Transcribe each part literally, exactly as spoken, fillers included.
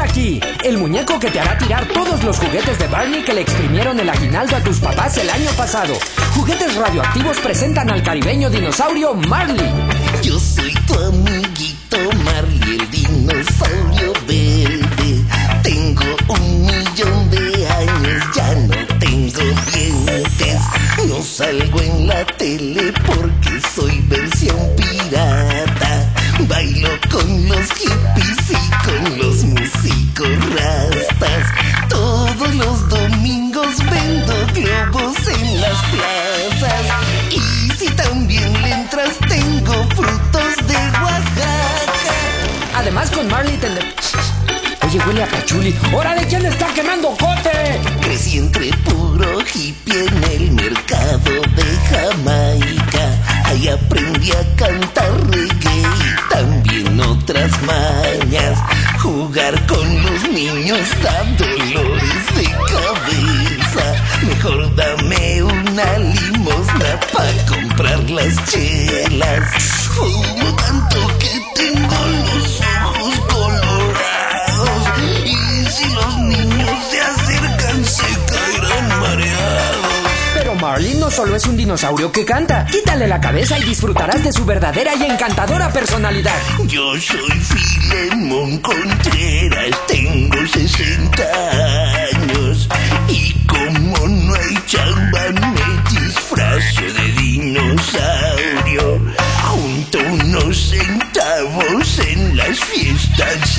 aquí, el muñeco que te hará tirar todos los juguetes de Barney que le exprimieron el aguinaldo a tus papás el año pasado. Juguetes Radioactivos presentan al caribeño dinosaurio Marley. Yo soy tu amiguito Marley, el dinosaurio verde. Tengo un millón de años, ya no tengo dientes. No salgo en la tele porque soy versión pirata. Bailo con los hippies y con los músicos rastas. Todos los domingos vendo globos en las plazas. Y si también le entras, tengo frutos de Oaxaca. Además, con Marley tendré... Oye, huele a pachuli. ¡Órale, quién está quemando cote! Crecí entre puro hippie en el mercado de Jamaica. Ahí aprendí a cantar reggae y también otras mañas. Jugar con los niños da dolores de cabeza. Mejor dame una limosna pa' comprar las chelas. Fumo tanto que tengo los ojos colorados. Y si los niños se acercan se caerán mareados. Pero Marley no solo es un dinosaurio que canta. Quítale la cabeza y disfrutarás de su verdadera y encantadora personalidad. Yo soy Filemón Contreras, tengo sesenta años. Y como no hay chamba me disfrazo de dinosaurio. Junto unos centavos en las fiestas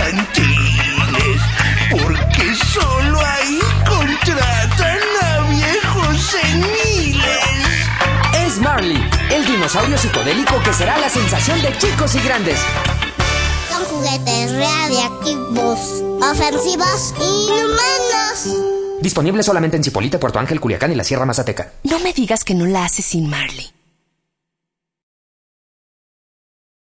infantiles, porque solo ahí contratan a viejos seniles. Es Marley, el dinosaurio psicodélico que será la sensación de chicos y grandes. Son juguetes radiactivos, ofensivos y inhumanos. Disponible solamente en Cipolite, Puerto Ángel, Culiacán y la Sierra Mazateca. No me digas que no la haces sin Marley.